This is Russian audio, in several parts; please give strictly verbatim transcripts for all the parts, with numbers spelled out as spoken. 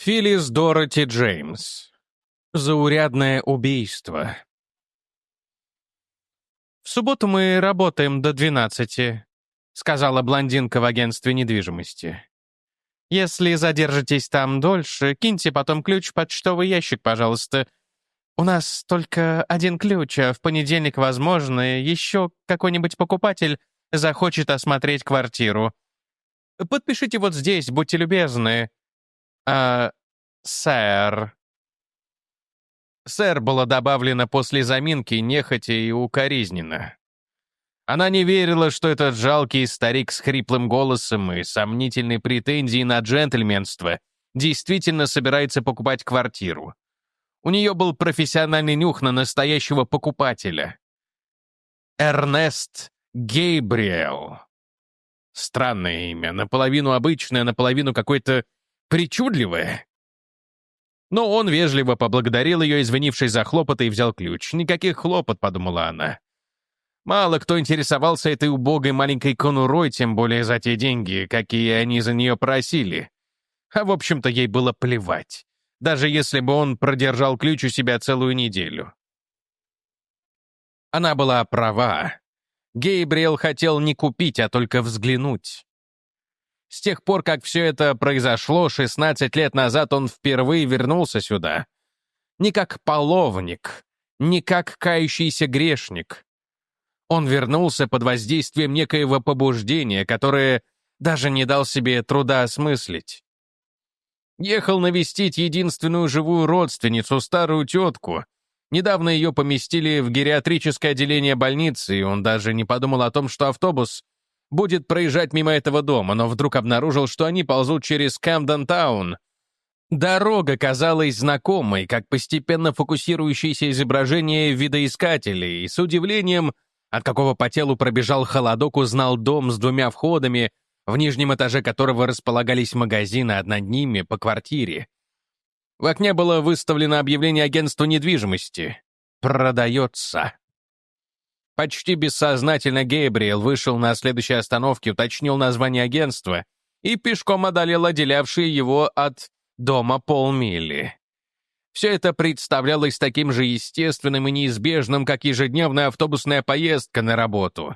Филлис Дороти Джеймс. Заурядное убийство. «В субботу мы работаем до двенадцати», — сказала блондинка в агентстве недвижимости. «Если задержитесь там дольше, киньте потом ключ в почтовый ящик, пожалуйста. У нас только один ключ, а в понедельник, возможно, еще какой-нибудь покупатель захочет осмотреть квартиру. Подпишите вот здесь, будьте любезны. А, сэр». «Сэр» было добавлено после заминки нехотя и укоризненно. Она не верила, что этот жалкий старик с хриплым голосом и сомнительной претензией на джентльменство действительно собирается покупать квартиру. У нее был профессиональный нюх на настоящего покупателя. Эрнест Гейбриэл. Странное имя, наполовину обычное, наполовину какое-то причудливое. Но он вежливо поблагодарил ее, извинившись за хлопоты, и взял ключ. «Никаких хлопот», — подумала она. Мало кто интересовался этой убогой маленькой конурой, тем более за те деньги, какие они за нее просили. А в общем-то ей было плевать, даже если бы он продержал ключ у себя целую неделю. Она была права. Гейбриэл хотел не купить, а только взглянуть. С тех пор, как все это произошло, шестнадцать лет назад он впервые вернулся сюда. Не как половник, не как кающийся грешник. Он вернулся под воздействием некоего побуждения, которое даже не дал себе труда осмыслить. Ехал навестить единственную живую родственницу, старую тетку. Недавно ее поместили в гериатрическое отделение больницы, и он даже не подумал о том, что автобус будет проезжать мимо этого дома, но вдруг обнаружил, что они ползут через Камден-таун. Дорога казалась знакомой, как постепенно фокусирующееся изображение видоискателей, и с удивлением, от какого по телу пробежал холодок, узнал дом с двумя входами, в нижнем этаже которого располагались магазины, а над ними — по квартире. В окне было выставлено объявление агентства недвижимости. «Продается». Почти бессознательно Гейбриэл вышел на следующей остановке, уточнил название агентства и пешком одолел отделявшие его от дома полмили. Все это представлялось таким же естественным и неизбежным, как ежедневная автобусная поездка на работу.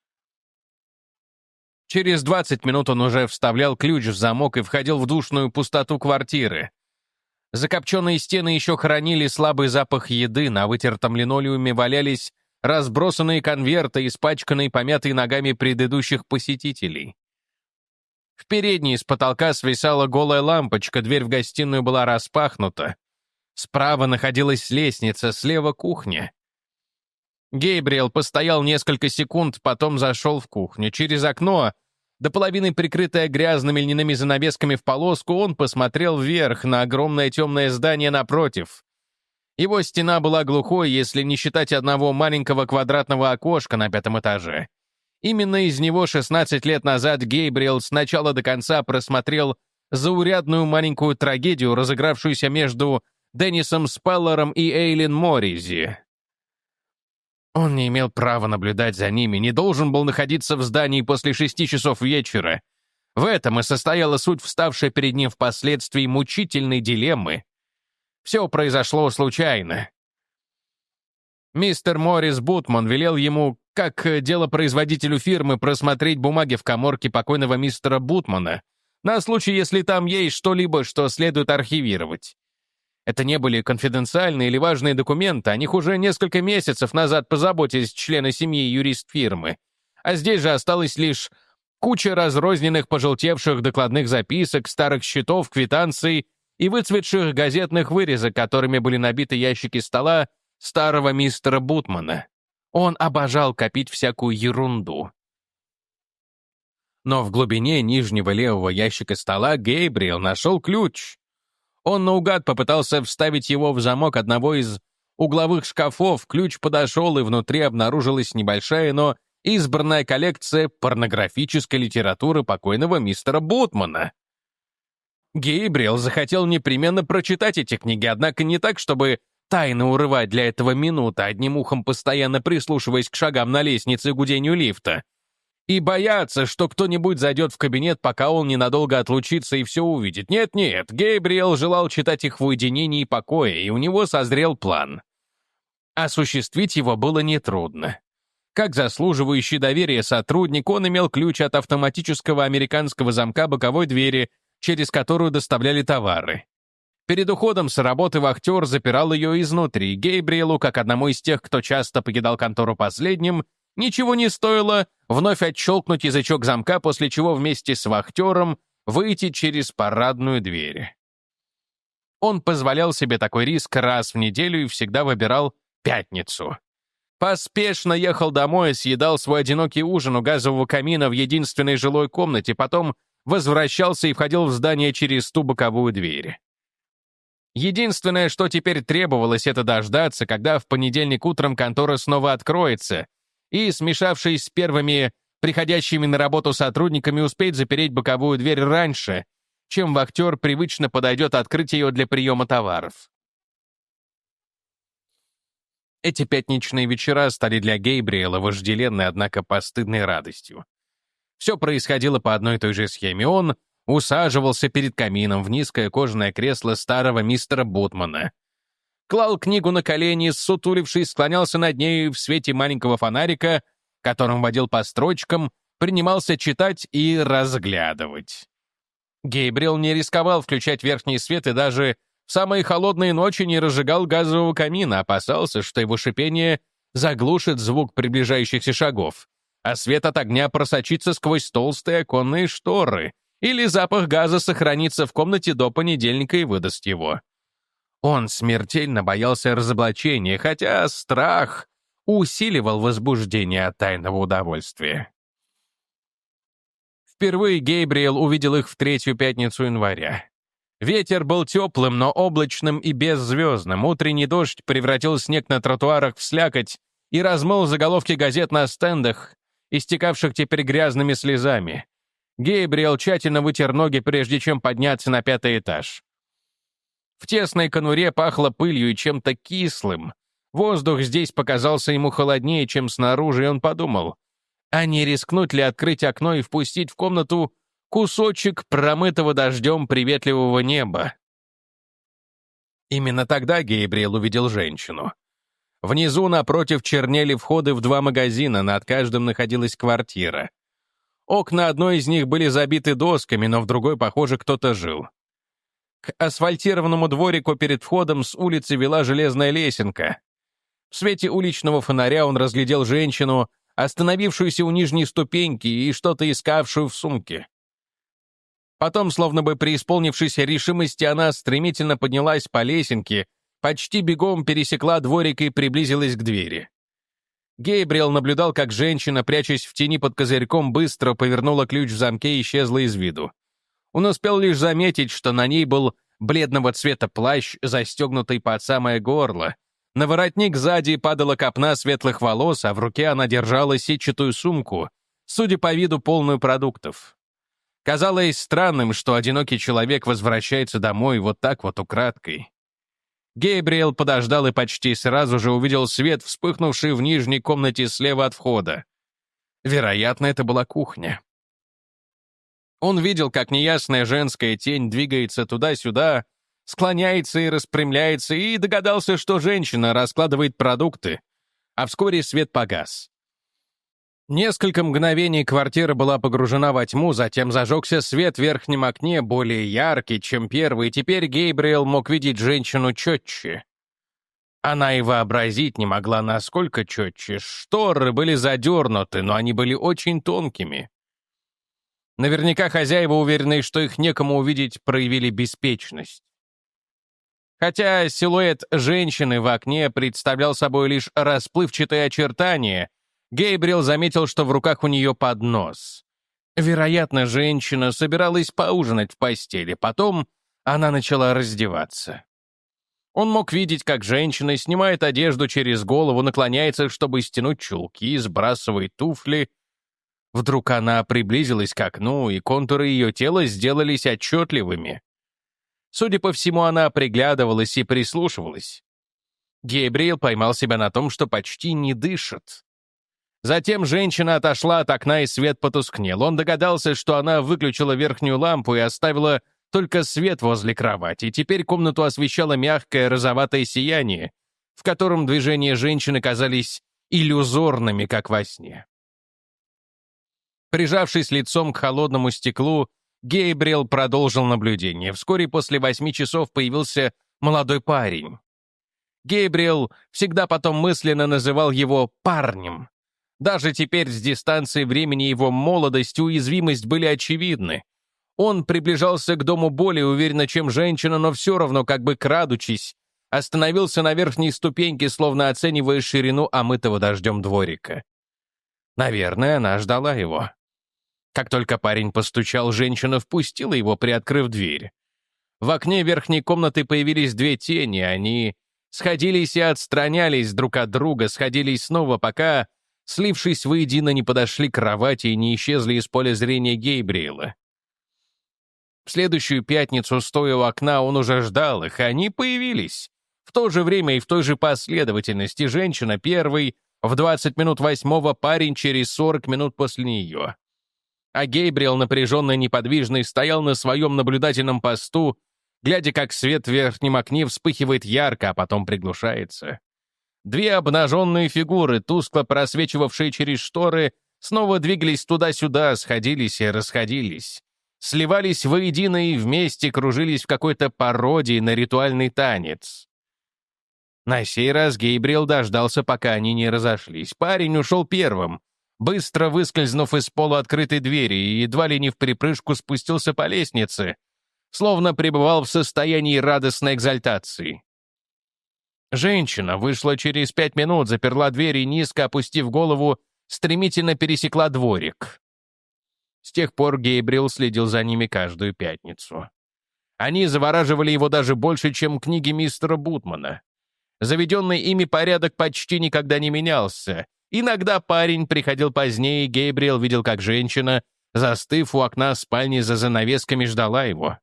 Через двадцать минут он уже вставлял ключ в замок и входил в душную пустоту квартиры. Закопченные стены еще хранили слабый запах еды, на вытертом линолеуме валялись разбросанные конверты, испачканные помятые ногами предыдущих посетителей. В передней с потолка свисала голая лампочка, дверь в гостиную была распахнута. Справа находилась лестница, слева — кухня. Гейбриэл постоял несколько секунд, потом зашел в кухню. Через окно, до половины прикрытое грязными льняными занавесками в полоску, он посмотрел вверх на огромное темное здание напротив. Его стена была глухой, если не считать одного маленького квадратного окошка на пятом этаже. Именно из него шестнадцать лет назад Гейбриэл с начала до конца просмотрел заурядную маленькую трагедию, разыгравшуюся между Деннисом Спеллером и Эйлин Морризи. Он не имел права наблюдать за ними, не должен был находиться в здании после шести часов вечера. В этом и состояла суть вставшей перед ним впоследствии мучительной дилеммы. Все произошло случайно. Мистер Моррис Бутман велел ему, как делопроизводителю фирмы, просмотреть бумаги в каморке покойного мистера Бутмана, на случай, если там есть что-либо, что следует архивировать. Это не были конфиденциальные или важные документы, о них уже несколько месяцев назад позаботились члены семьи и юрист фирмы. А здесь же осталась лишь куча разрозненных пожелтевших докладных записок, старых счетов, квитанций и выцветших газетных вырезок, которыми были набиты ящики стола старого мистера Бутмана. Он обожал копить всякую ерунду. Но в глубине нижнего левого ящика стола Гейбриэл нашел ключ. Он наугад попытался вставить его в замок одного из угловых шкафов, ключ подошел, и внутри обнаружилась небольшая, но избранная коллекция порнографической литературы покойного мистера Бутмана. Гейбриэл захотел непременно прочитать эти книги, однако не так, чтобы тайно урывать для этого минуты, одним ухом постоянно прислушиваясь к шагам на лестнице и гудению лифта. И боятся, что кто-нибудь зайдет в кабинет, пока он ненадолго отлучится и все увидит. Нет-нет, Гейбриэл желал читать их в уединении и покое, и у него созрел план. Осуществить его было нетрудно. Как заслуживающий доверия сотрудник, он имел ключ от автоматического американского замка боковой двери, через которую доставляли товары. Перед уходом с работы вахтер запирал ее изнутри. Гейбриэлу, как одному из тех, кто часто покидал контору последним, ничего не стоило вновь отщелкнуть язычок замка, после чего вместе с вахтером выйти через парадную дверь. Он позволял себе такой риск раз в неделю и всегда выбирал пятницу. Поспешно ехал домой, съедал свой одинокий ужин у газового камина в единственной жилой комнате, потом возвращался и входил в здание через ту боковую дверь. Единственное, что теперь требовалось, это дождаться, когда в понедельник утром контора снова откроется, и, смешавшись с первыми приходящими на работу сотрудниками, успеть запереть боковую дверь раньше, чем вахтер привычно подойдет открыть ее для приема товаров. Эти пятничные вечера стали для Гейбриэла вожделенной, однако постыдной радостью. Все происходило по одной и той же схеме. Он усаживался перед камином в низкое кожаное кресло старого мистера Ботмана, клал книгу на колени, ссутулившись, склонялся над нею и в свете маленького фонарика, которым водил по строчкам, принимался читать и разглядывать. Гейбриэл не рисковал включать верхний свет и даже в самые холодные ночи не разжигал газового камина, опасался, что его шипение заглушит звук приближающихся шагов, а свет от огня просочится сквозь толстые оконные шторы, или запах газа сохранится в комнате до понедельника и выдаст его. Он смертельно боялся разоблачения, хотя страх усиливал возбуждение от тайного удовольствия. Впервые Гейбриэл увидел их в третью пятницу января. Ветер был теплым, но облачным и беззвездным. Утренний дождь превратил снег на тротуарах в слякоть и размыл заголовки газет на стендах, истекавших теперь грязными слезами. Гейбриэл тщательно вытер ноги, прежде чем подняться на пятый этаж. В тесной конуре пахло пылью и чем-то кислым. Воздух здесь показался ему холоднее, чем снаружи, и он подумал, а не рискнуть ли открыть окно и впустить в комнату кусочек промытого дождем приветливого неба. Именно тогда Гейбриэл увидел женщину. Внизу напротив чернели входы в два магазина, над каждым находилась квартира. Окна одной из них были забиты досками, но в другой, похоже, кто-то жил. К асфальтированному дворику перед входом с улицы вела железная лесенка. В свете уличного фонаря он разглядел женщину, остановившуюся у нижней ступеньки и что-то искавшую в сумке. Потом, словно бы преисполнившись решимости, она стремительно поднялась по лесенке, почти бегом пересекла дворик и приблизилась к двери. Гейбриэл наблюдал, как женщина, прячась в тени под козырьком, быстро повернула ключ в замке и исчезла из виду. Он успел лишь заметить, что на ней был бледного цвета плащ, застегнутый под самое горло. На воротник сзади падала копна светлых волос, а в руке она держала сетчатую сумку, судя по виду, полную продуктов. Казалось странным, что одинокий человек возвращается домой вот так вот украдкой. Гейбриэл подождал и почти сразу же увидел свет, вспыхнувший в нижней комнате слева от входа. Вероятно, это была кухня. Он видел, как неясная женская тень двигается туда-сюда, склоняется и распрямляется, и догадался, что женщина раскладывает продукты, а вскоре свет погас. Несколько мгновений квартира была погружена во тьму, затем зажегся свет в верхнем окне, более яркий, чем первый, и теперь Гейбриэл мог видеть женщину четче. Она и вообразить не могла, насколько четче. Шторы были задернуты, но они были очень тонкими. Наверняка хозяева, уверенные, что их некому увидеть, проявили беспечность. Хотя силуэт женщины в окне представлял собой лишь расплывчатые очертания, Гейбриэл заметил, что в руках у нее поднос. Вероятно, женщина собиралась поужинать в постели, потом она начала раздеваться. Он мог видеть, как женщина снимает одежду через голову, наклоняется, чтобы стянуть чулки, сбрасывает туфли. Вдруг она приблизилась к окну, и контуры ее тела сделались отчетливыми. Судя по всему, она приглядывалась и прислушивалась. Гейбриэл поймал себя на том, что почти не дышит. Затем женщина отошла от окна, и свет потускнел. Он догадался, что она выключила верхнюю лампу и оставила только свет возле кровати. Теперь комнату освещало мягкое розоватое сияние, в котором движения женщины казались иллюзорными, как во сне. Прижавшись лицом к холодному стеклу, Гейбриэл продолжил наблюдение. Вскоре после восьми часов появился молодой парень. Гейбриэл всегда потом мысленно называл его «парнем». Даже теперь с дистанции времени его молодость и уязвимость были очевидны. Он приближался к дому более уверенно, чем женщина, но все равно, как бы крадучись, остановился на верхней ступеньке, словно оценивая ширину омытого дождем дворика. Наверное, она ждала его. Как только парень постучал, женщина впустила его, приоткрыв дверь. В окне верхней комнаты появились две тени, они сходились и отстранялись друг от друга, сходились снова, пока, слившись воедино, не подошли к кровати и не исчезли из поля зрения Гейбриэла. В следующую пятницу, стоя у окна, он уже ждал их, и они появились. В то же время и в той же последовательности: женщина первой, в двадцать минут восьмого, парень через сорок минут после нее. А Гейбриэл, напряженно неподвижный, стоял на своем наблюдательном посту, глядя, как свет в верхнем окне вспыхивает ярко, а потом приглушается. Две обнаженные фигуры, тускло просвечивавшие через шторы, снова двигались туда-сюда, сходились и расходились. Сливались воедино и вместе кружились в какой-то пародии на ритуальный танец. На сей раз Гейбриэл дождался, пока они не разошлись. Парень ушел первым, быстро выскользнув из полуоткрытой двери, и едва ли не вприпрыжку спустился по лестнице, словно пребывал в состоянии радостной экзальтации. Женщина вышла через пять минут, заперла дверь и, низко опустив голову, стремительно пересекла дворик. С тех пор Гейбриэл следил за ними каждую пятницу. Они завораживали его даже больше, чем книги мистера Бутмана. Заведенный ими порядок почти никогда не менялся. Иногда парень приходил позднее, и Гейбриэл видел, как женщина, застыв у окна спальни за занавесками, ждала его.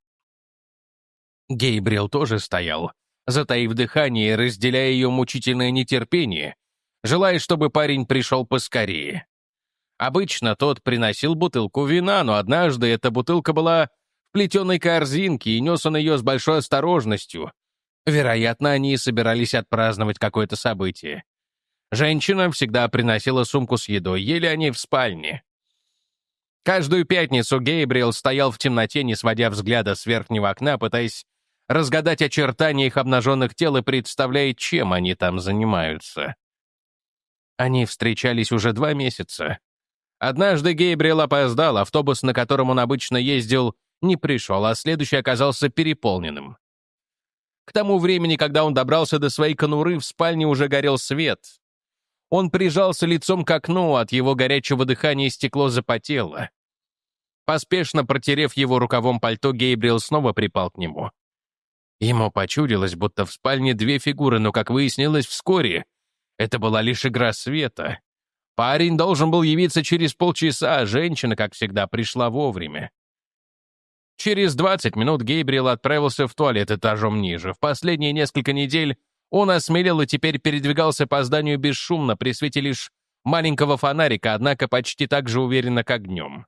Гейбриэл тоже стоял, затаив дыхание и разделяя ее мучительное нетерпение, желая, чтобы парень пришел поскорее. Обычно тот приносил бутылку вина, но однажды эта бутылка была в плетеной корзинке, и нес он ее с большой осторожностью. Вероятно, они собирались отпраздновать какое-то событие. Женщина всегда приносила сумку с едой, ели они в спальне. Каждую пятницу Гейбриэл стоял в темноте, не сводя взгляда с верхнего окна, пытаясь разгадать очертания их обнаженных тел и представляя, чем они там занимаются. Они встречались уже два месяца. Однажды Гейбриэл опоздал, автобус, на котором он обычно ездил, не пришел, а следующий оказался переполненным. К тому времени, когда он добрался до своей конуры, в спальне уже горел свет. Он прижался лицом к окну, от его горячего дыхания стекло запотело. Поспешно протерев его рукавом пальто, Гейбриэл снова припал к нему. Ему почудилось, будто в спальне две фигуры, но, как выяснилось вскоре, это была лишь игра света. Парень должен был явиться через полчаса, а женщина, как всегда, пришла вовремя. Через двадцать минут Гейбриэл отправился в туалет этажом ниже. В последние несколько недель он осмелел и теперь передвигался по зданию бесшумно, при свете лишь маленького фонарика, однако почти так же уверенно, как днем.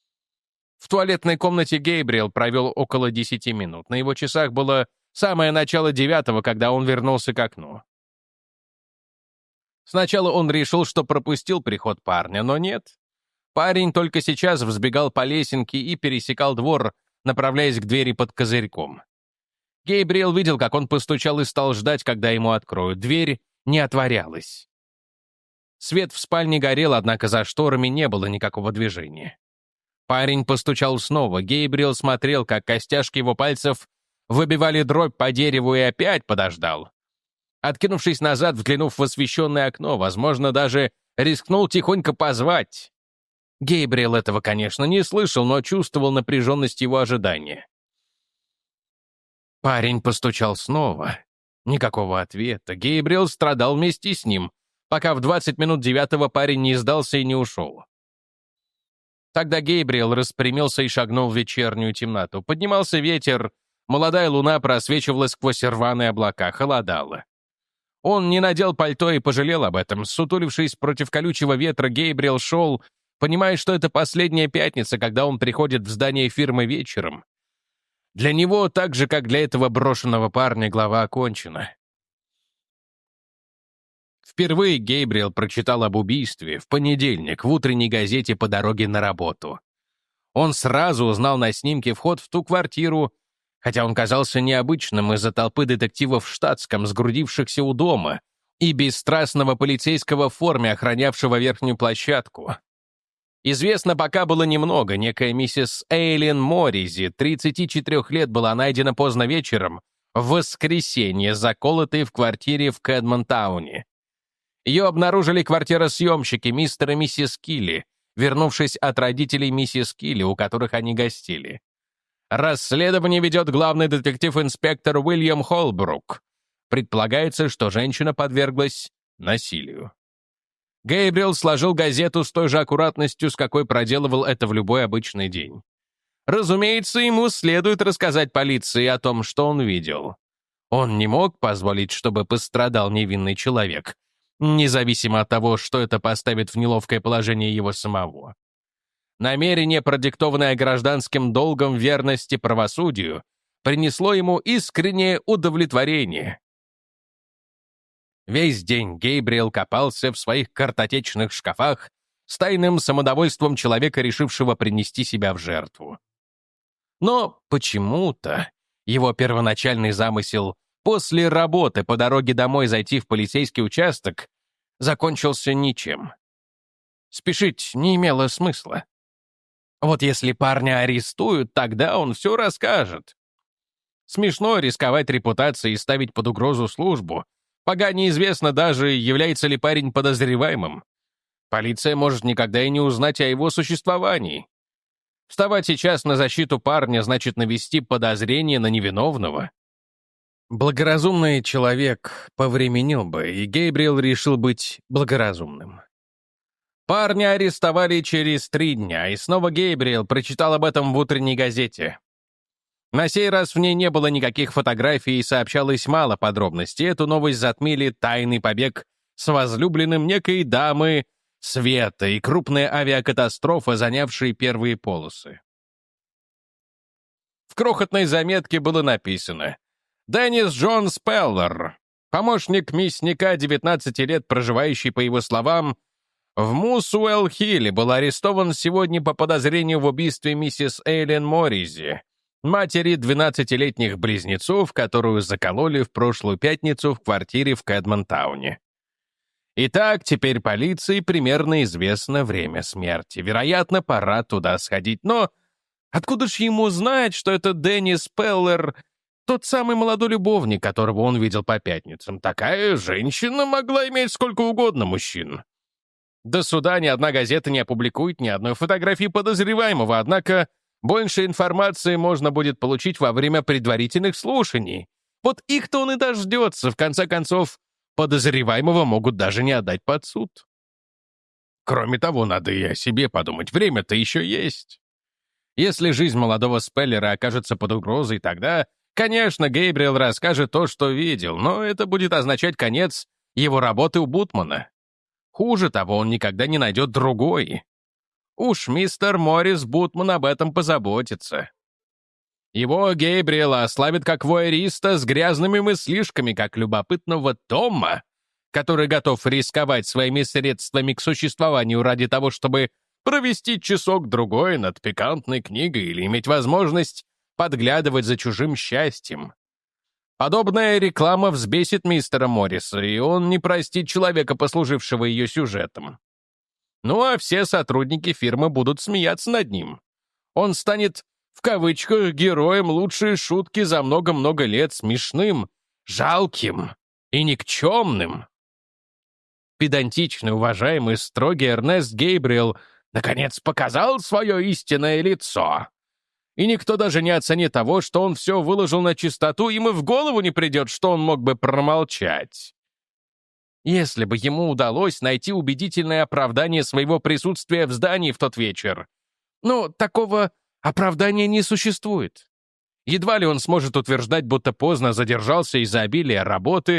В туалетной комнате Гейбриэл провел около десяти минут. На его часах было самое начало девятого, когда он вернулся к окну. Сначала он решил, что пропустил приход парня, но нет. Парень только сейчас взбегал по лесенке и пересекал двор, направляясь к двери под козырьком. Гейбриэл видел, как он постучал и стал ждать, когда ему откроют. Дверь не отворялась. Свет в спальне горел, однако за шторами не было никакого движения. Парень постучал снова. Гейбриэл смотрел, как костяшки его пальцев выбивали дробь по дереву, и опять подождал. Откинувшись назад, взглянув в освещенное окно, возможно, даже рискнул тихонько позвать. Гейбриэл этого, конечно, не слышал, но чувствовал напряженность его ожидания. Парень постучал снова. Никакого ответа. Гейбриэл страдал вместе с ним, пока в двадцать минут девятого парень не сдался и не ушел. Тогда Гейбриэл распрямился и шагнул в вечернюю темноту. Поднимался ветер, молодая луна просвечивала сквозь рваные облака, холодало. Он не надел пальто и пожалел об этом. Сутулившись против колючего ветра, Гейбриэл шел, понимая, что это последняя пятница, когда он приходит в здание фирмы вечером. Для него, так же, как для этого брошенного парня, глава окончена. Впервые Гейбриэл прочитал об убийстве в понедельник в утренней газете по дороге на работу. Он сразу узнал на снимке вход в ту квартиру, хотя он казался необычным из-за толпы детективов в штатском, сгрудившихся у дома, и бесстрастного полицейского в форме, охранявшего верхнюю площадку. Известно пока было немного. Некая миссис Эйлин Моризи, тридцати четырёх лет, была найдена поздно вечером, в воскресенье, заколотой в квартире в Кэдмонтауне. Ее обнаружили квартиросъемщики мистер и миссис Килли, вернувшись от родителей миссис Килли, у которых они гостили. Расследование ведет главный детектив-инспектор Уильям Холбрук. Предполагается, что женщина подверглась насилию. Гейбриэл сложил газету с той же аккуратностью, с какой проделывал это в любой обычный день. Разумеется, ему следует рассказать полиции о том, что он видел. Он не мог позволить, чтобы пострадал невинный человек, независимо от того, что это поставит в неловкое положение его самого. Намерение, продиктованное гражданским долгом верности правосудию, принесло ему искреннее удовлетворение. Весь день Гейбриэл копался в своих картотечных шкафах с тайным самодовольством человека, решившего принести себя в жертву. Но почему-то его первоначальный замысел после работы по дороге домой зайти в полицейский участок закончился ничем. Спешить не имело смысла. Вот если парня арестуют, тогда он все расскажет. Смешно рисковать репутацией и ставить под угрозу службу, пока неизвестно даже, является ли парень подозреваемым. Полиция может никогда и не узнать о его существовании. Вставать сейчас на защиту парня значит навести подозрение на невиновного. Благоразумный человек повременил бы, и Гейбриэл решил быть благоразумным. Парня арестовали через три дня, и снова Гейбриэл прочитал об этом в утренней газете. На сей раз в ней не было никаких фотографий и сообщалось мало подробностей. Эту новость затмили тайный побег с возлюбленным некой дамы Света и крупная авиакатастрофа, занявшие первые полосы. В крохотной заметке было написано: «Деннис Джон Спеллер, помощник мясника, девятнадцати лет, проживающий, по его словам, в Мусуэлл-Хилле, был арестован сегодня по подозрению в убийстве миссис Эйлин Моризи, матери двенадцатилетних близнецов, которую закололи в прошлую пятницу в квартире в Кэдмонтауне. Итак, теперь полиции примерно известно время смерти. Вероятно, пора туда сходить. Но откуда ж ему знать, что это Деннис Спеллер, тот самый молодой любовник, которого он видел по пятницам? Такая женщина могла иметь сколько угодно мужчин. До суда ни одна газета не опубликует ни одной фотографии подозреваемого, однако больше информации можно будет получить во время предварительных слушаний. Вот их-то он и дождется. В конце концов, подозреваемого могут даже не отдать под суд. Кроме того, надо и о себе подумать. Время-то еще есть. Если жизнь молодого Спеллера окажется под угрозой, тогда, конечно, Гейбриэл расскажет то, что видел, но это будет означать конец его работы у Бутмана. Хуже того, он никогда не найдет другой. Уж мистер Моррис Бутман об этом позаботится. Его Гейбриэла ославит как вуайериста с грязными мыслишками, как любопытного Тома, который готов рисковать своими средствами к существованию ради того, чтобы провести часок-другой над пикантной книгой или иметь возможность подглядывать за чужим счастьем. Подобная реклама взбесит мистера Морриса, и он не простит человека, послужившего ее сюжетом. Ну а все сотрудники фирмы будут смеяться над ним. Он станет, в кавычках, героем лучшей шутки за много-много лет, смешным, жалким и никчемным. Педантичный, уважаемый, строгий Эрнест Гейбриэл наконец показал свое истинное лицо. И никто даже не оценит того, что он все выложил на чистоту, им и в голову не придет, что он мог бы промолчать. Если бы ему удалось найти убедительное оправдание своего присутствия в здании в тот вечер. Но такого оправдания не существует. Едва ли он сможет утверждать, будто поздно задержался из-за обилия работы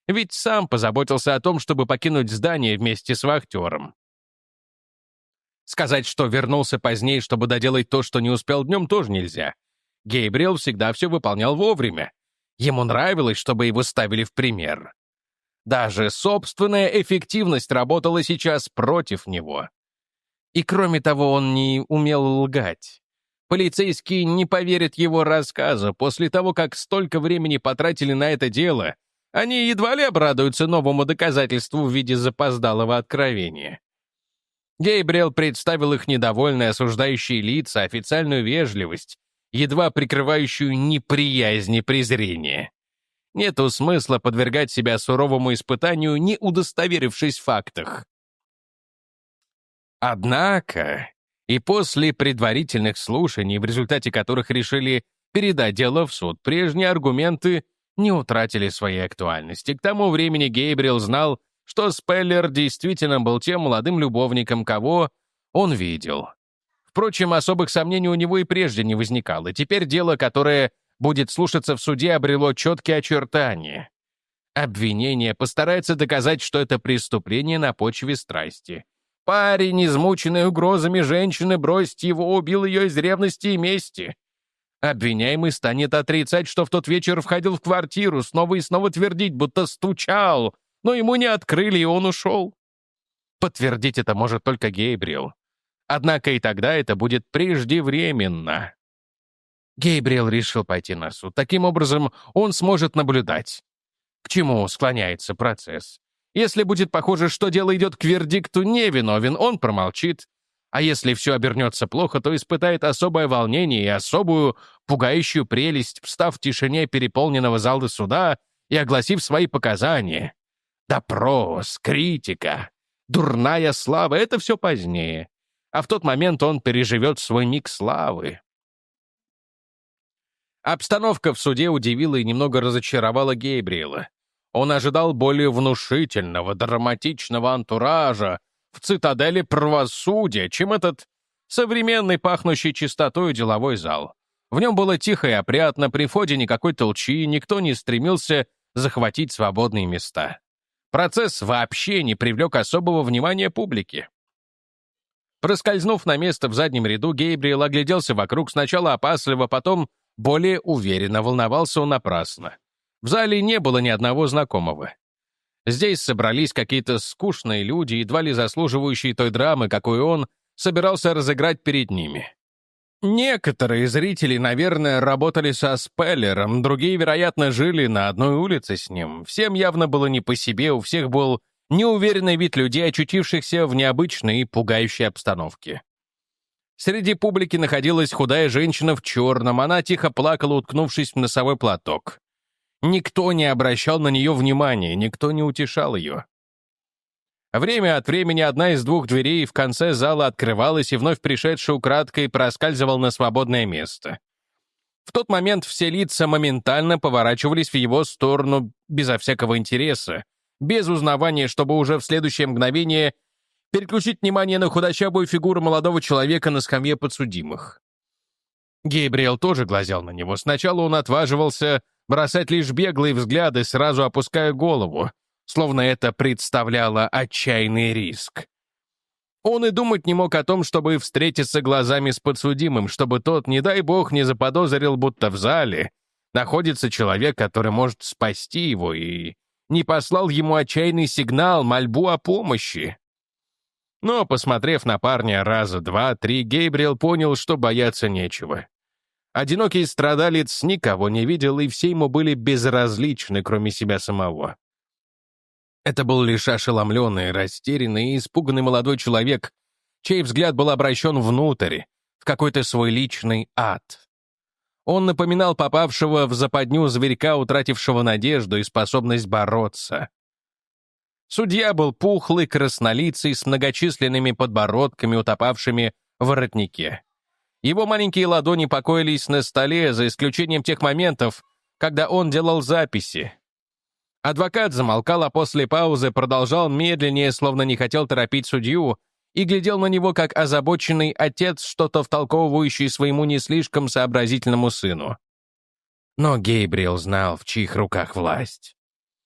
Ведь сам позаботился о том, чтобы покинуть здание вместе с вахтером. Сказать, что вернулся позднее, чтобы доделать то, что не успел днем, тоже нельзя. Гейбриэл всегда все выполнял вовремя. Ему нравилось, чтобы его ставили в пример. Даже собственная эффективность работала сейчас против него. И кроме того, он не умел лгать. Полицейские не поверят его рассказу. После того, как столько времени потратили на это дело, они едва ли обрадуются новому доказательству в виде запоздалого откровения. Гейбриэл представил их недовольные, осуждающие лица, официальную вежливость, едва прикрывающую неприязнь и презрение. Нету смысла подвергать себя суровому испытанию, не удостоверившись в фактах. Однако, и после предварительных слушаний, в результате которых решили передать дело в суд, прежние аргументы не утратили своей актуальности. К тому времени Гейбриэл знал, что Спеллер действительно был тем молодым любовником, кого он видел. Впрочем, особых сомнений у него и прежде не возникало. Теперь дело, которое будет слушаться в суде, обрело четкие очертания. Обвинение постарается доказать, что это преступление на почве страсти. Парень, измученный угрозами женщины, бросить его, убил ее из ревности и мести. Обвиняемый станет отрицать, что в тот вечер входил в квартиру, снова и снова твердить, будто стучал, но ему не открыли, и он ушел. Подтвердить это может только Гейбриэл. Однако и тогда это будет преждевременно. Гейбриэл решил пойти на суд. Таким образом, он сможет наблюдать, к чему склоняется процесс. Если будет похоже, что дело идет к вердикту невиновен, он промолчит. А если все обернется плохо, то испытает особое волнение и особую пугающую прелесть, встав в тишине переполненного зала суда и огласив свои показания. Допрос, критика, дурная слава — это все позднее. А в тот момент он переживет свой миг славы. Обстановка в суде удивила и немного разочаровала Гейбриэла. Он ожидал более внушительного, драматичного антуража в цитадели правосудия, чем этот современный, пахнущий чистотой деловой зал. В нем было тихо и опрятно, при входе никакой толчии, никто не стремился захватить свободные места. Процесс вообще не привлек особого внимания публики. Проскользнув на место в заднем ряду, Гейбриэл огляделся вокруг, сначала опасливо, потом более уверенно. Волновался он напрасно. В зале не было ни одного знакомого. Здесь собрались какие-то скучные люди, едва ли заслуживающие той драмы, какую он собирался разыграть перед ними. Некоторые зрители, наверное, работали со Спеллером, другие, вероятно, жили на одной улице с ним. Всем явно было не по себе, у всех был неуверенный вид людей, очутившихся в необычной и пугающей обстановке. Среди публики находилась худая женщина в черном, она тихо плакала, уткнувшись в носовой платок. Никто не обращал на нее внимания, никто не утешал ее. Время от времени одна из двух дверей в конце зала открывалась, и вновь пришедший украдкой проскальзывал на свободное место. В тот момент все лица моментально поворачивались в его сторону безо всякого интереса, без узнавания, чтобы уже в следующее мгновение переключить внимание на худощавую фигуру молодого человека на скамье подсудимых. Гейбриэл тоже глазел на него. Сначала он отваживался бросать лишь беглые взгляды, сразу опуская голову, словно это представляло отчаянный риск. Он и думать не мог о том, чтобы встретиться глазами с подсудимым, чтобы тот, не дай бог, не заподозрил, будто в зале находится человек, который может спасти его, и не послал ему отчаянный сигнал, мольбу о помощи. Но, посмотрев на парня раза два-три, Гейбриэл понял, что бояться нечего. Одинокий страдалец никого не видел, и все ему были безразличны, кроме себя самого. Это был лишь ошеломленный, растерянный и испуганный молодой человек, чей взгляд был обращен внутрь, в какой-то свой личный ад. Он напоминал попавшего в западню зверька, утратившего надежду и способность бороться. Судья был пухлый, краснолицый, с многочисленными подбородками, утопавшими в воротнике. Его маленькие ладони покоились на столе, за исключением тех моментов, когда он делал записи. Адвокат замолкал, а после паузы продолжал медленнее, словно не хотел торопить судью, и глядел на него, как озабоченный отец, что-то втолковывающий своему не слишком сообразительному сыну. Но Гейбриэл знал, в чьих руках власть.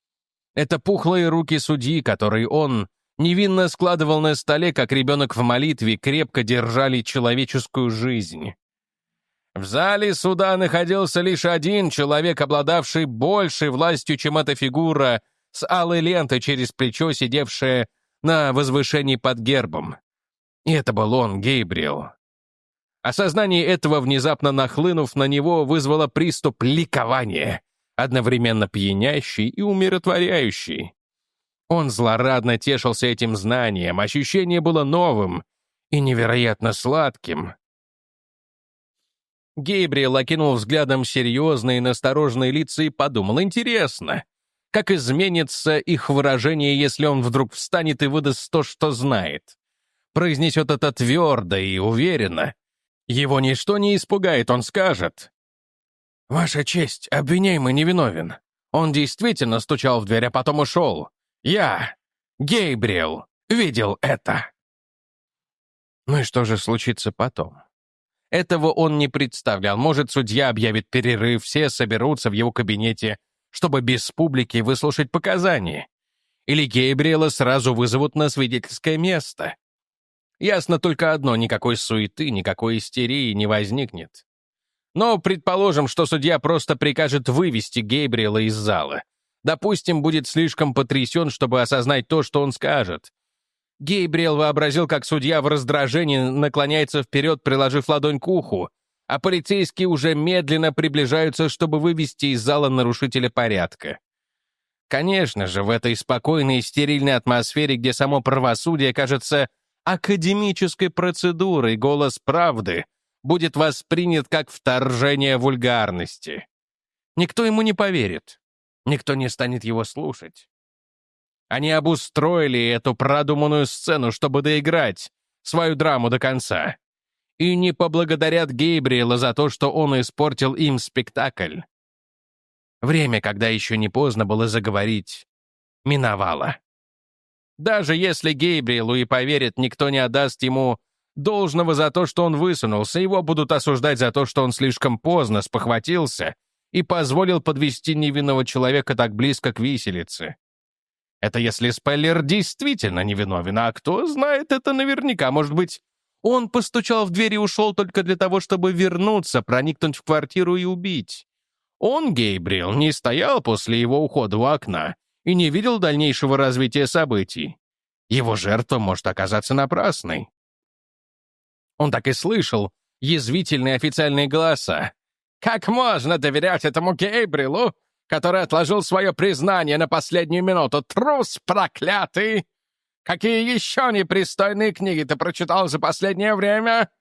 Это пухлые руки судьи, которые он невинно складывал на столе, как ребенок в молитве, крепко держали человеческую жизнь. В зале суда находился лишь один человек, обладавший большей властью, чем эта фигура с алой лентой через плечо, сидевшая на возвышении под гербом. И это был он, Гейбриэл. Осознание этого, внезапно нахлынув на него, вызвало приступ ликования, одновременно пьянящий и умиротворяющий. Он злорадно тешился этим знанием, ощущение было новым и невероятно сладким. Гейбриэл окинул взглядом серьезные и настороженные лица и подумал: интересно, как изменится их выражение, если он вдруг встанет и выдаст то, что знает. Произнесет это твердо и уверенно. Его ничто не испугает, он скажет: «Ваша честь, обвиняемый невиновен. Он действительно стучал в дверь, а потом ушел. Я, Гейбриэл, видел это». Ну и что же случится потом? Этого он не представлял. Может, судья объявит перерыв, все соберутся в его кабинете, чтобы без публики выслушать показания. Или Гейбриэла сразу вызовут на свидетельское место. Ясно только одно: никакой суеты, никакой истерии не возникнет. Но предположим, что судья просто прикажет вывести Гейбриэла из зала. Допустим, будет слишком потрясен, чтобы осознать то, что он скажет. Гейбриэл вообразил, как судья в раздражении наклоняется вперед, приложив ладонь к уху, а полицейские уже медленно приближаются, чтобы вывести из зала нарушителя порядка. Конечно же, в этой спокойной и стерильной атмосфере, где само правосудие кажется академической процедурой, голос правды будет воспринят как вторжение вульгарности. Никто ему не поверит, никто не станет его слушать. Они обустроили эту продуманную сцену, чтобы доиграть свою драму до конца. И не поблагодарят Гейбриэла за то, что он испортил им спектакль. Время, когда еще не поздно было заговорить, миновало. Даже если Гейбриэлу и поверят, никто не отдаст ему должного за то, что он высунулся, его будут осуждать за то, что он слишком поздно спохватился и позволил подвести невинного человека так близко к виселице. Это если Спеллер действительно невиновен, а кто знает это наверняка. Может быть, он постучал в дверь и ушел только для того, чтобы вернуться, проникнуть в квартиру и убить. Он, Гейбриэл, не стоял после его ухода у окна и не видел дальнейшего развития событий. Его жертва может оказаться напрасной. Он так и слышал язвительные официальные голоса. «Как можно доверять этому Гейбриэлу, который отложил свое признание на последнюю минуту? Трус проклятый! Какие еще непристойные книги ты прочитал за последнее время?»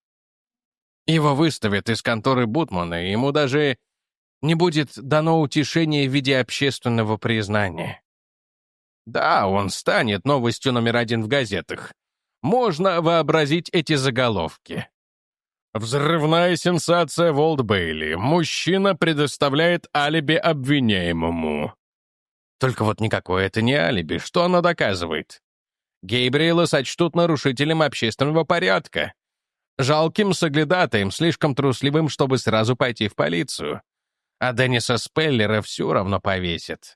Его выставят из конторы Бутмана, и ему даже не будет дано утешение в виде общественного признания. Да, он станет новостью номер один в газетах. Можно вообразить эти заголовки. Взрывная сенсация в Олд-Бейли. Мужчина предоставляет алиби обвиняемому. Только вот никакое это не алиби. Что оно доказывает? Гейбриэла сочтут нарушителем общественного порядка. Жалким соглядатаем, слишком трусливым, чтобы сразу пойти в полицию. А Денниса Спеллера все равно повесят.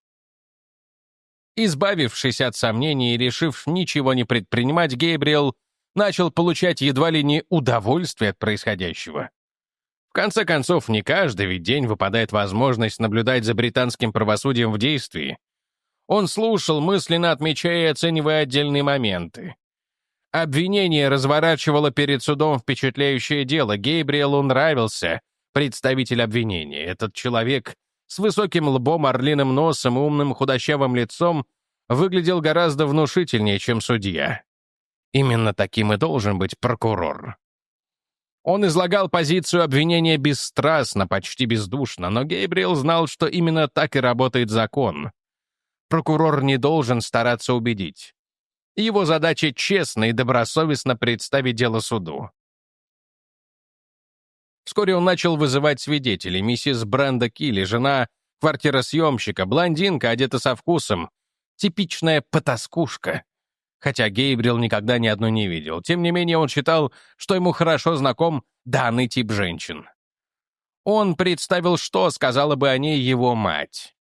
Избавившись от сомнений и решив ничего не предпринимать, Гейбриэл начал получать едва ли не удовольствие от происходящего. В конце концов, не каждый ведь день выпадает возможность наблюдать за британским правосудием в действии. Он слушал, мысленно отмечая и оценивая отдельные моменты. Обвинение разворачивало перед судом впечатляющее дело. Гейбриэлу нравился представитель обвинения. Этот человек с высоким лбом, орлиным носом и умным худощавым лицом выглядел гораздо внушительнее, чем судья. Именно таким и должен быть прокурор. Он излагал позицию обвинения бесстрастно, почти бездушно, но Гейбриэл знал, что именно так и работает закон. Прокурор не должен стараться убедить. Его задача — честно и добросовестно представить дело суду. Вскоре он начал вызывать свидетелей. Миссис Бренда Килли, жена квартиросъемщика, блондинка, одета со вкусом, типичная потаскушка. Хотя Гейбриэл никогда ни одной не видел. Тем не менее, он считал, что ему хорошо знаком данный тип женщин. Он представил, что сказала бы о ней его мать.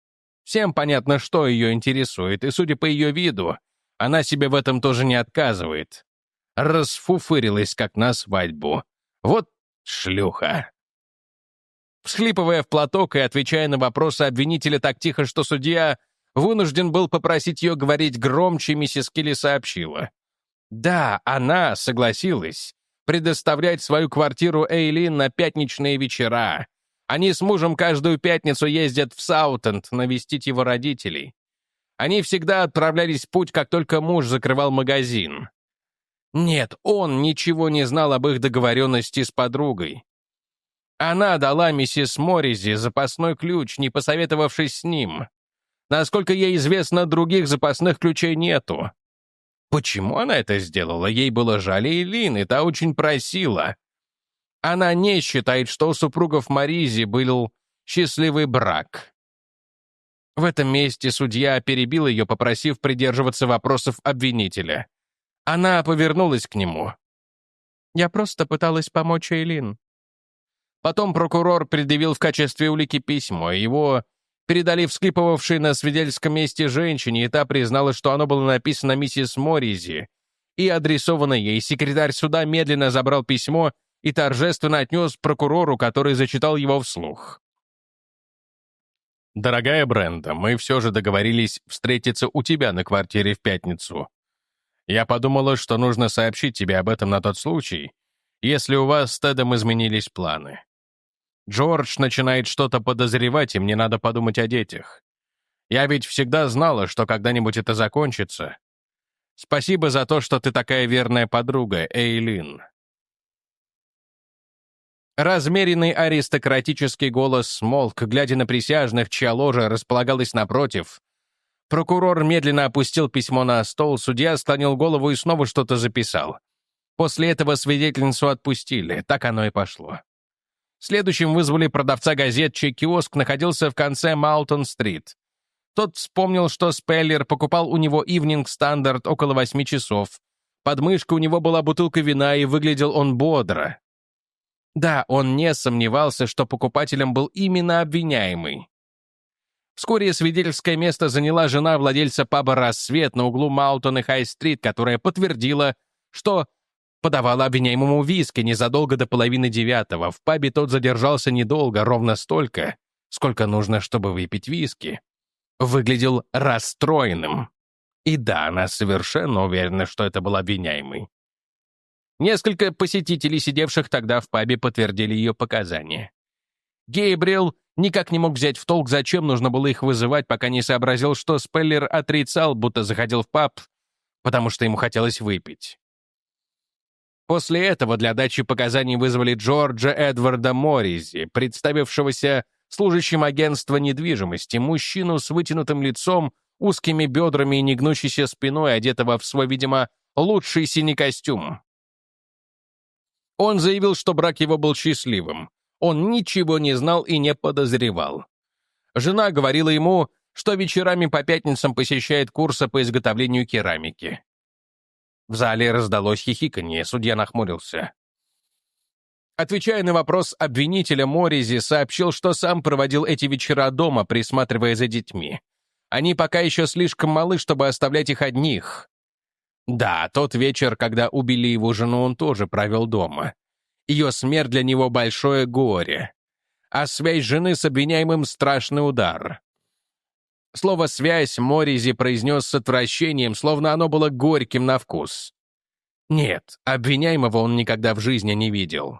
Всем понятно, что ее интересует, и, судя по ее виду, она себе в этом тоже не отказывает. Расфуфырилась, как на свадьбу. Вот шлюха. Всхлипывая в платок и отвечая на вопросы обвинителя так тихо, что судья вынужден был попросить ее говорить громче, миссис Килли сообщила. Да, она согласилась предоставлять свою квартиру Эйлин на пятничные вечера. Они с мужем каждую пятницу ездят в Саутенд навестить его родителей. Они всегда отправлялись в путь, как только муж закрывал магазин. Нет, он ничего не знал об их договоренности с подругой. Она дала миссис Морризи запасной ключ, не посоветовавшись с ним. Насколько ей известно, других запасных ключей нету. Почему она это сделала? Ей было жаль Эйлин, и та очень просила. Она не считает, что у супругов Морризи был счастливый брак. В этом месте судья перебил ее, попросив придерживаться вопросов обвинителя. Она повернулась к нему. «Я просто пыталась помочь Эйлин». Потом прокурор предъявил в качестве улики письмо. Его передали всхлипывавшей на свидетельском месте женщине, и та признала, что оно было написано миссис Морризи и адресовано ей. Секретарь суда медленно забрал письмо и торжественно отнес прокурору, который зачитал его вслух. «Дорогая Бренда, мы все же договорились встретиться у тебя на квартире в пятницу. Я подумала, что нужно сообщить тебе об этом на тот случай, если у вас с Тедом изменились планы. Джордж начинает что-то подозревать, и мне надо подумать о детях. Я ведь всегда знала, что когда-нибудь это закончится. Спасибо за то, что ты такая верная подруга, Эйлин». Размеренный аристократический голос смолк, глядя на присяжных, чья ложа располагалась напротив. Прокурор медленно опустил письмо на стол, судья склонил голову и снова что-то записал. После этого свидетельницу отпустили, так оно и пошло. Следующим вызвали продавца газет, чей киоск находился в конце Маултон-стрит. Тот вспомнил, что Спеллер покупал у него «Ивнинг Стандарт» около восьми часов. Под мышкой у него была бутылка вина, и выглядел он бодро. Да, он не сомневался, что покупателем был именно обвиняемый. Вскоре свидетельское место заняла жена владельца паба «Рассвет» на углу Маултон и Хай-стрит, которая подтвердила, что подавала обвиняемому виски незадолго до половины девятого. В пабе тот задержался недолго, ровно столько, сколько нужно, чтобы выпить виски. Выглядел расстроенным. И да, она совершенно уверена, что это был обвиняемый. Несколько посетителей, сидевших тогда в пабе, подтвердили ее показания. Гейбриэл никак не мог взять в толк, зачем нужно было их вызывать, пока не сообразил, что Спеллер отрицал, будто заходил в паб, потому что ему хотелось выпить. После этого для дачи показаний вызвали Джорджа Эдварда Морризи, представившегося служащим агентства недвижимости, мужчину с вытянутым лицом, узкими бедрами и негнущейся спиной, одетого в свой, видимо, лучший синий костюм. Он заявил, что брак его был счастливым. Он ничего не знал и не подозревал. Жена говорила ему, что вечерами по пятницам посещает курсы по изготовлению керамики. В зале раздалось хихиканье, судья нахмурился. Отвечая на вопрос обвинителя, Морризи сообщил, что сам проводил эти вечера дома, присматривая за детьми. Они пока еще слишком малы, чтобы оставлять их одних. Да, тот вечер, когда убили его жену, он тоже провел дома. Ее смерть для него большое горе. А связь жены с обвиняемым — страшный удар. Слово «связь» Морризи произнес с отвращением, словно оно было горьким на вкус. Нет, обвиняемого он никогда в жизни не видел.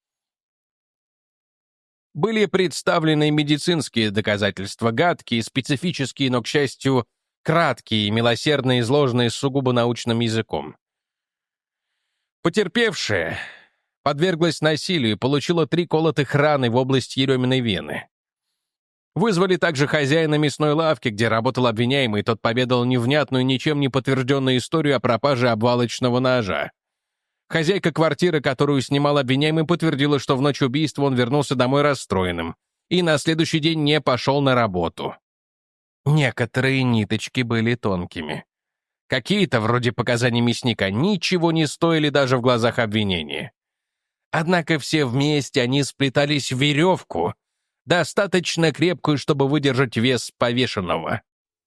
Были представлены медицинские доказательства, гадкие, специфические, но, к счастью, краткие и милосердно изложенные сугубо научным языком. Потерпевшая подверглась насилию и получила три колотых раны в области ереминой вены. Вызвали также хозяина мясной лавки, где работал обвиняемый, тот поведал невнятную, ничем не подтвержденную историю о пропаже обвалочного ножа. Хозяйка квартиры, которую снимал обвиняемый, подтвердила, что в ночь убийства он вернулся домой расстроенным и на следующий день не пошел на работу. Некоторые ниточки были тонкими. Какие-то, вроде показаний мясника, ничего не стоили даже в глазах обвинения. Однако все вместе они сплетались в веревку, достаточно крепкую, чтобы выдержать вес повешенного.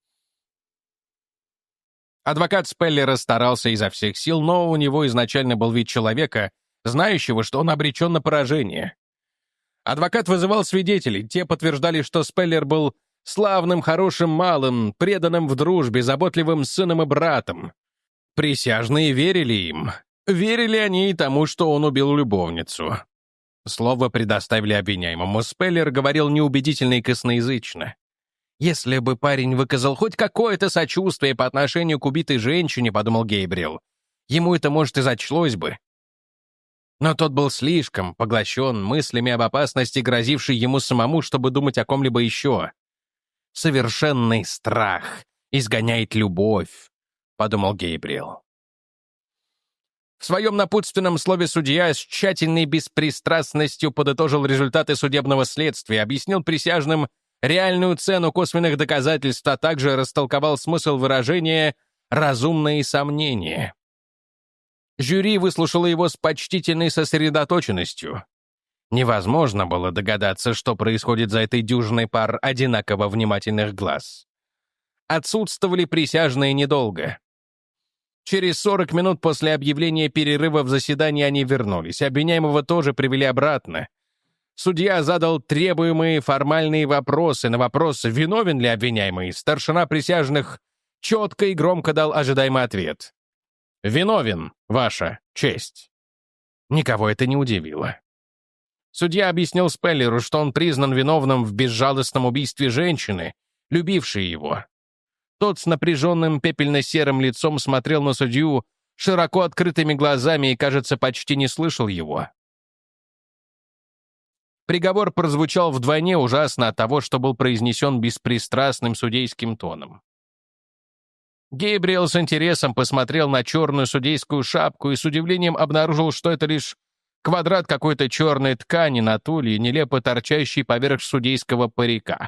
Адвокат Спеллера старался изо всех сил, но у него изначально был вид человека, знающего, что он обречен на поражение. Адвокат вызывал свидетелей, те подтверждали, что Спеллер был славным, хорошим малым, преданным в дружбе, заботливым сыном и братом. Присяжные верили им. Верили они и тому, что он убил любовницу. Слово предоставили обвиняемому. Спеллер говорил неубедительно и косноязычно. «Если бы парень выказал хоть какое-то сочувствие по отношению к убитой женщине, — подумал Гейбриэл, — ему это, может, и зачлось бы». Но тот был слишком поглощен мыслями об опасности, грозившей ему самому, чтобы думать о ком-либо еще. «Совершенный страх изгоняет любовь», — подумал Гейбриэл. В своем напутственном слове судья с тщательной беспристрастностью подытожил результаты судебного следствия, объяснил присяжным реальную цену косвенных доказательств, а также растолковал смысл выражения «разумные сомнения». Жюри выслушало его с почтительной сосредоточенностью. Невозможно было догадаться, что происходит за этой дюжиной пар одинаково внимательных глаз. Отсутствовали присяжные недолго. Через сорок минут после объявления перерыва в заседании они вернулись. Обвиняемого тоже привели обратно. Судья задал требуемые формальные вопросы. На вопрос, виновен ли обвиняемый, старшина присяжных четко и громко дал ожидаемый ответ. «Виновен, ваша честь». Никого это не удивило. Судья объяснил Спеллеру, что он признан виновным в безжалостном убийстве женщины, любившей его. Тот с напряженным пепельно-серым лицом смотрел на судью широко открытыми глазами и, кажется, почти не слышал его. Приговор прозвучал вдвойне ужасно от того, что был произнесен беспристрастным судейским тоном. Гейбриэл с интересом посмотрел на черную судейскую шапку и с удивлением обнаружил, что это лишь квадрат какой-то черной ткани на туле, нелепо торчащий поверх судейского парика.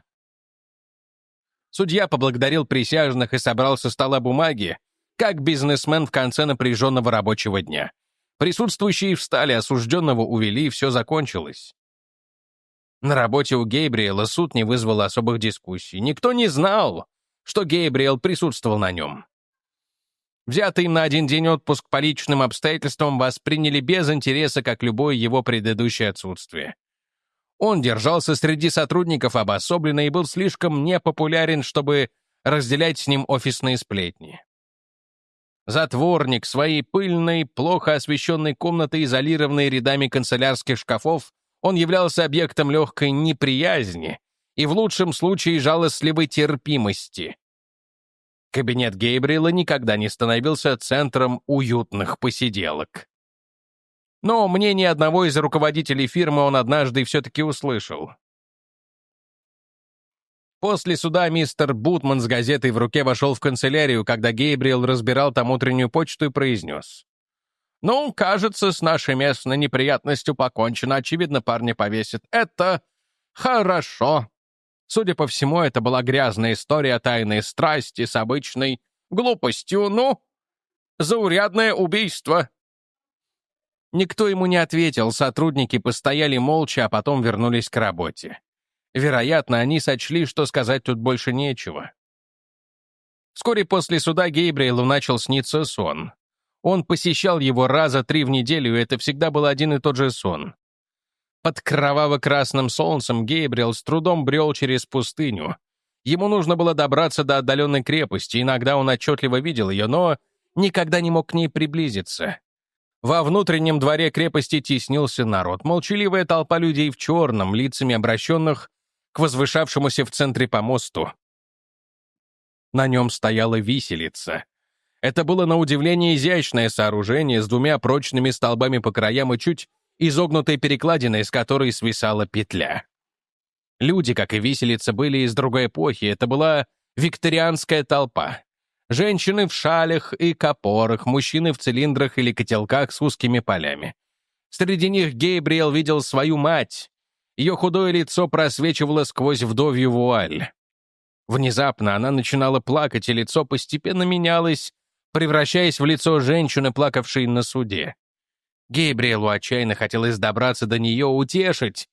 Судья поблагодарил присяжных и собрал со стола бумаги, как бизнесмен в конце напряженного рабочего дня. Присутствующие встали, осужденного увели, и все закончилось. На работе у Гейбриэла суд не вызвал особых дискуссий. Никто не знал, что Гейбриэл присутствовал на нем. Взятый им на один день отпуск по личным обстоятельствам восприняли без интереса, как любое его предыдущее отсутствие. Он держался среди сотрудников обособленно и был слишком непопулярен, чтобы разделять с ним офисные сплетни. Затворник своей пыльной, плохо освещенной комнаты, изолированной рядами канцелярских шкафов, он являлся объектом легкой неприязни и в лучшем случае жалостливой терпимости. Кабинет Гейбриэла никогда не становился центром уютных посиделок. Но мнение одного из руководителей фирмы он однажды все-таки услышал. После суда мистер Бутман с газетой в руке вошел в канцелярию, когда Гейбриэл разбирал там утреннюю почту, и произнес: «Ну, кажется, с нашей местной неприятностью покончено. Очевидно, парня повесят. Это хорошо». Судя по всему, это была грязная история тайной страсти с обычной глупостью. Ну, заурядное убийство. Никто ему не ответил, сотрудники постояли молча, а потом вернулись к работе. Вероятно, они сочли, что сказать тут больше нечего. Вскоре после суда Гейбриэлу начал сниться сон. Он посещал его раза три в неделю, и это всегда был один и тот же сон. Под кроваво-красным солнцем Гейбриэл с трудом брел через пустыню. Ему нужно было добраться до отдаленной крепости, иногда он отчетливо видел ее, но никогда не мог к ней приблизиться. Во внутреннем дворе крепости теснился народ, молчаливая толпа людей в черном, лицами обращенных к возвышавшемуся в центре помосту. На нем стояла виселица. Это было на удивление изящное сооружение с двумя прочными столбами по краям и чуть изогнутой перекладиной, из которой свисала петля. Люди, как и виселица, были из другой эпохи. Это была викторианская толпа. Женщины в шалях и капорах, мужчины в цилиндрах или котелках с узкими полями. Среди них Гейбриэл видел свою мать. Ее худое лицо просвечивало сквозь вдовью вуаль. Внезапно она начинала плакать, и лицо постепенно менялось, превращаясь в лицо женщины, плакавшей на суде. Гейбриэлу отчаянно хотелось добраться до нее, утешить,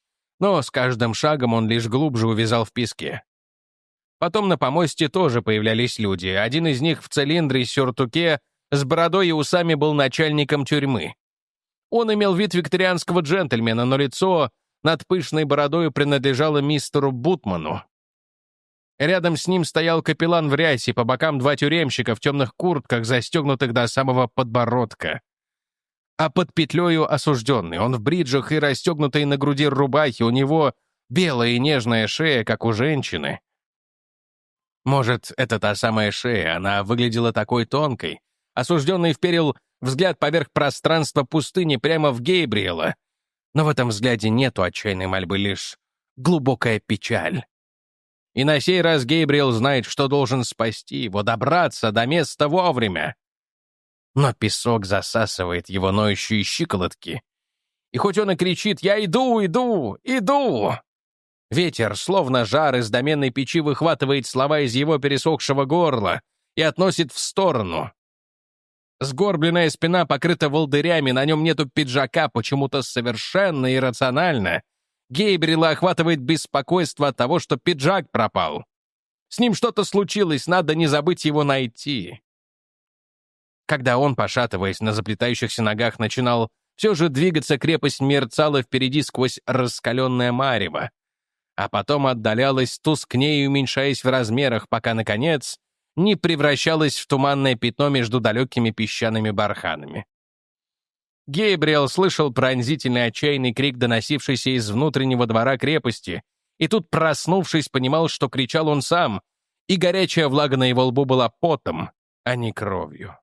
но с каждым шагом он лишь глубже увязал в песке. Потом на помосте тоже появлялись люди. Один из них в цилиндре и сюртуке с бородой и усами был начальником тюрьмы. Он имел вид викторианского джентльмена, но лицо над пышной бородой принадлежало мистеру Бутману. Рядом с ним стоял капеллан в рясе, по бокам два тюремщика в темных куртках, застегнутых до самого подбородка. А под петлею осужденный. Он в бриджах и расстегнутой на груди рубахе, у него белая и нежная шея, как у женщины. Может, это та самая шея, она выглядела такой тонкой. Осужденный вперил взгляд поверх пространства пустыни прямо в Гейбриэла. Но в этом взгляде нету отчаянной мольбы, лишь глубокая печаль. И на сей раз Гейбриэл знает, что должен спасти его, добраться до места вовремя. Но песок засасывает его ноющие щиколотки. И хоть он и кричит «Я иду, иду, иду!», ветер, словно жар из доменной печи, выхватывает слова из его пересохшего горла и относит в сторону. Сгорбленная спина покрыта волдырями, на нем нету пиджака, почему-то совершенно иррационально. Гейбриэла охватывает беспокойство от того, что пиджак пропал. С ним что-то случилось, надо не забыть его найти. Когда он, пошатываясь на заплетающихся ногах, начинал все же двигаться, крепость мерцала впереди сквозь раскаленное марево, а потом отдалялась, тускнее и уменьшаясь в размерах, пока, наконец, не превращалась в туманное пятно между далекими песчаными барханами. Гейбриэл слышал пронзительный отчаянный крик, доносившийся из внутреннего двора крепости, и тут, проснувшись, понимал, что кричал он сам, и горячая влага на его лбу была потом, а не кровью.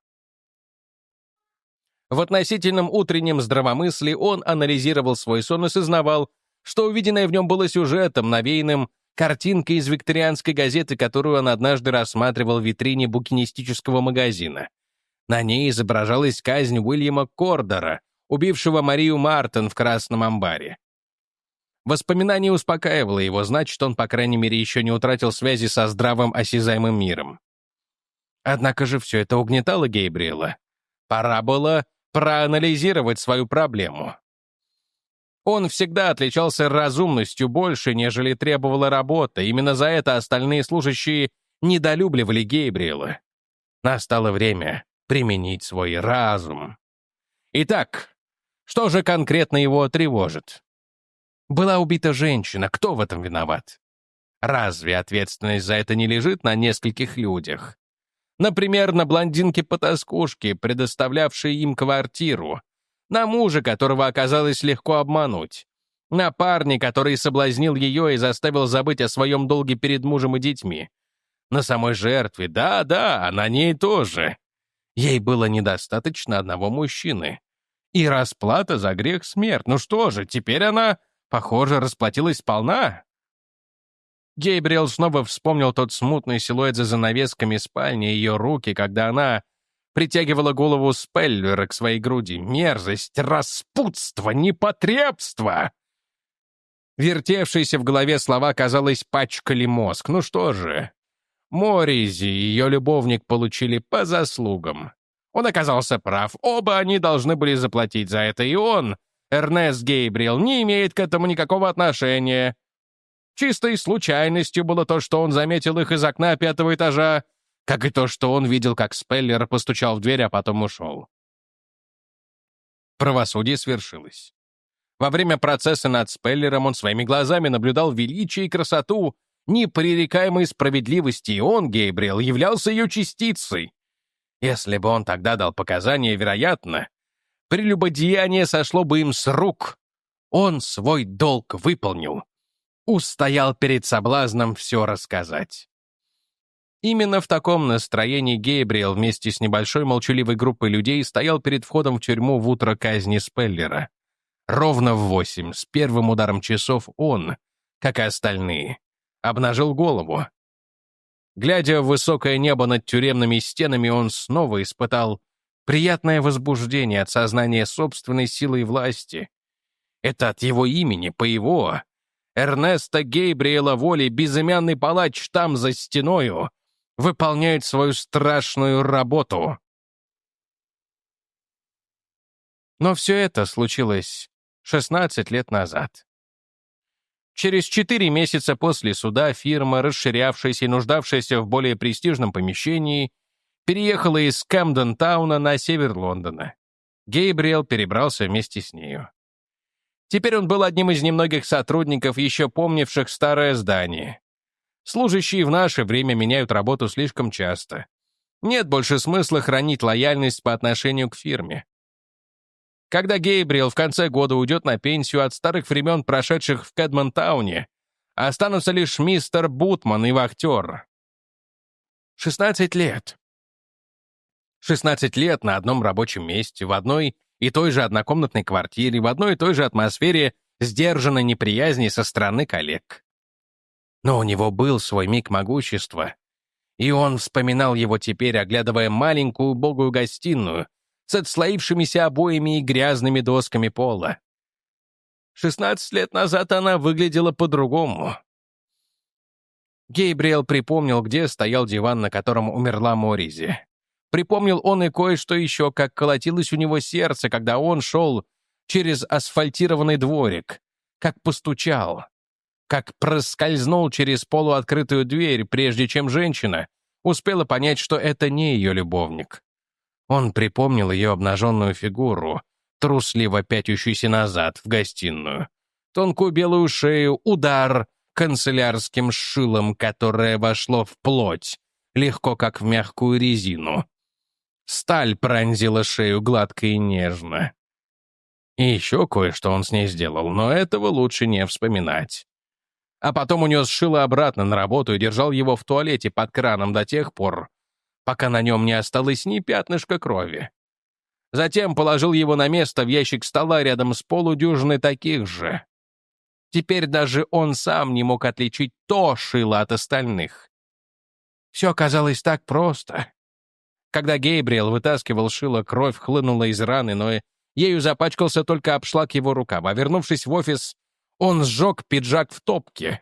В относительном утреннем здравомыслии он анализировал свой сон и сознавал, что увиденное в нем было сюжетом, навеянным картинкой из викторианской газеты, которую он однажды рассматривал в витрине букинистического магазина. На ней изображалась казнь Уильяма Кордера, убившего Марию Мартин в Красном амбаре. Воспоминание успокаивало его, значит, он, по крайней мере, еще не утратил связи со здравым осязаемым миром. Однако же все это угнетало Гейбриэла. Пора было проанализировать свою проблему. Он всегда отличался разумностью больше, нежели требовала работа. Именно за это остальные служащие недолюбливали Гейбриэла. Настало время применить свой разум. Итак, что же конкретно его тревожит? Была убита женщина, кто в этом виноват? Разве ответственность за это не лежит на нескольких людях? Например, на блондинке-потаскушке, предоставлявшей им квартиру, на мужа, которого оказалось легко обмануть, на парня, который соблазнил ее и заставил забыть о своем долге перед мужем и детьми, на самой жертве, да-да, на ней тоже. Ей было недостаточно одного мужчины. И расплата за грех — смерть. Ну что же, теперь она, похоже, расплатилась сполна. Гейбриэл снова вспомнил тот смутный силуэт за занавесками спальни, ее руки, когда она притягивала голову Спеллера к своей груди. Мерзость, распутство, непотребство! Вертевшиеся в голове слова, казалось, пачкали мозг. Ну что же, Моризи и ее любовник получили по заслугам. Он оказался прав, оба они должны были заплатить за это, и он, Эрнест Гейбриэл, не имеет к этому никакого отношения. Чистой случайностью было то, что он заметил их из окна пятого этажа, как и то, что он видел, как Спеллер постучал в дверь, а потом ушел. Правосудие свершилось. Во время процесса над Спеллером он своими глазами наблюдал величие и красоту непререкаемой справедливости, и он, Гейбриэл, являлся ее частицей. Если бы он тогда дал показания, вероятно, прелюбодеяние сошло бы им с рук. Он свой долг выполнил. Устоял перед соблазном все рассказать. Именно в таком настроении Гейбриэл вместе с небольшой молчаливой группой людей стоял перед входом в тюрьму в утро казни Спеллера. Ровно в восемь, с первым ударом часов, он, как и остальные, обнажил голову. Глядя в высокое небо над тюремными стенами, он снова испытал приятное возбуждение от сознания собственной силы и власти. Это от его имени, по его, Эрнеста Гейбриэла воли, безымянный палач там за стеною выполняет свою страшную работу. Но все это случилось шестнадцать лет назад. Через четыре месяца после суда фирма, расширявшаяся и нуждавшаяся в более престижном помещении, переехала из Камден-тауна на север Лондона. Гейбриэл перебрался вместе с нею. Теперь он был одним из немногих сотрудников, еще помнивших старое здание. Служащие в наше время меняют работу слишком часто. Нет больше смысла хранить лояльность по отношению к фирме. Когда Гейбриэл в конце года уйдет на пенсию от старых времен, прошедших в Кэдмонтауне, останутся лишь мистер Бутман и вахтер. шестнадцать лет. шестнадцать лет на одном рабочем месте, в одной и той же однокомнатной квартире, в одной и той же атмосфере сдержанной неприязни со стороны коллег. Но у него был свой миг могущества, и он вспоминал его теперь, оглядывая маленькую убогую гостиную с отслоившимися обоями и грязными досками пола. шестнадцать лет назад она выглядела по-другому. Гейбриэл припомнил, где стоял диван, на котором умерла Моризи. Припомнил он и кое-что еще, как колотилось у него сердце, когда он шел через асфальтированный дворик, как постучал, как проскользнул через полуоткрытую дверь, прежде чем женщина успела понять, что это не ее любовник. Он припомнил ее обнаженную фигуру, трусливо пятящуюся назад в гостиную, тонкую белую шею, удар канцелярским шилом, которое вошло в плоть, легко, как в мягкую резину. Сталь пронзила шею гладко и нежно. И еще кое-что он с ней сделал, но этого лучше не вспоминать. А потом унес шило обратно на работу и держал его в туалете под краном до тех пор, пока на нем не осталось ни пятнышка крови. Затем положил его на место в ящик стола рядом с полудюжиной таких же. Теперь даже он сам не мог отличить то шило от остальных. Все оказалось так просто. Когда Гейбриэл вытаскивал шило, кровь хлынула из раны, но ею запачкался только обшлаг его рукав, а вернувшись в офис, он сжег пиджак в топке.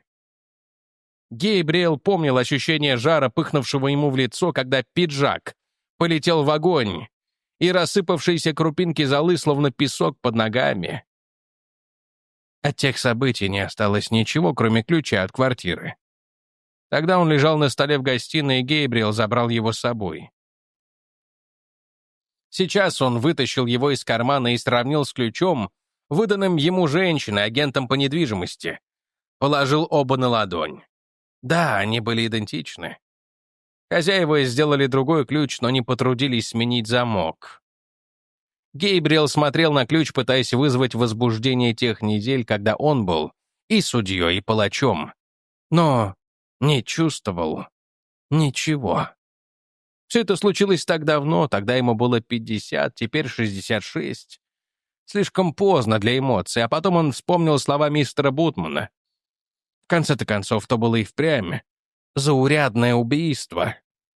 Гейбриэл помнил ощущение жара, пыхнувшего ему в лицо, когда пиджак полетел в огонь, и рассыпавшиеся крупинки золы, словно песок под ногами. От тех событий не осталось ничего, кроме ключа от квартиры. Тогда он лежал на столе в гостиной, и Гейбриэл забрал его с собой. Сейчас он вытащил его из кармана и сравнил с ключом, выданным ему женщиной, агентом по недвижимости. Положил оба на ладонь. Да, они были идентичны. Хозяева сделали другой ключ, но не потрудились сменить замок. Гейбриэл смотрел на ключ, пытаясь вызвать возбуждение тех недель, когда он был и судьей, и палачом, но не чувствовал ничего. Все это случилось так давно, тогда ему было пятьдесят, теперь шестьдесят шесть. Слишком поздно для эмоций, а потом он вспомнил слова мистера Бутмана. В конце-то концов, то было и впрямь заурядное убийство.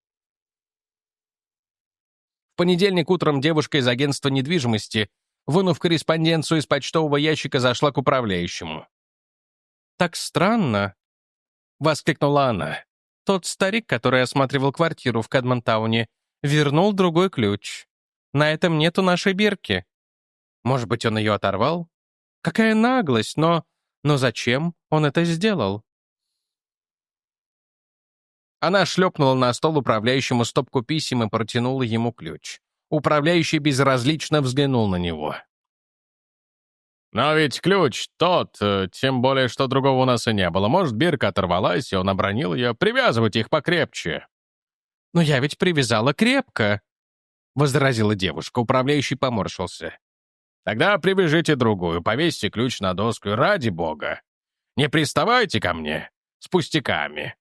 В понедельник утром девушка из агентства недвижимости, вынув корреспонденцию из почтового ящика, зашла к управляющему. «Так странно», — воскликнула она. «Тот старик, который осматривал квартиру в Кэдмонтауне, вернул другой ключ. На этом нету нашей бирки. Может быть, он ее оторвал? Какая наглость, но... Но зачем он это сделал?» Она шлепнула на стол управляющему стопку писем и протянула ему ключ. Управляющий безразлично взглянул на него. «Но ведь ключ тот, тем более, что другого у нас и не было. Может, бирка оторвалась, и он обронил ее. Привязывать их покрепче». «Но я ведь привязала крепко», — возразила девушка. Управляющий поморщился. «Тогда привяжите другую, повесьте ключ на доску, и ради бога. Не приставайте ко мне с пустяками».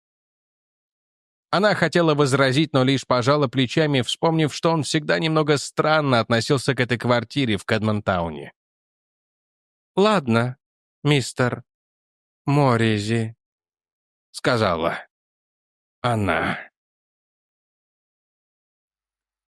Она хотела возразить, но лишь пожала плечами, вспомнив, что он всегда немного странно относился к этой квартире в Кэдмонтауне. «Ладно, мистер Моризи», — сказала она.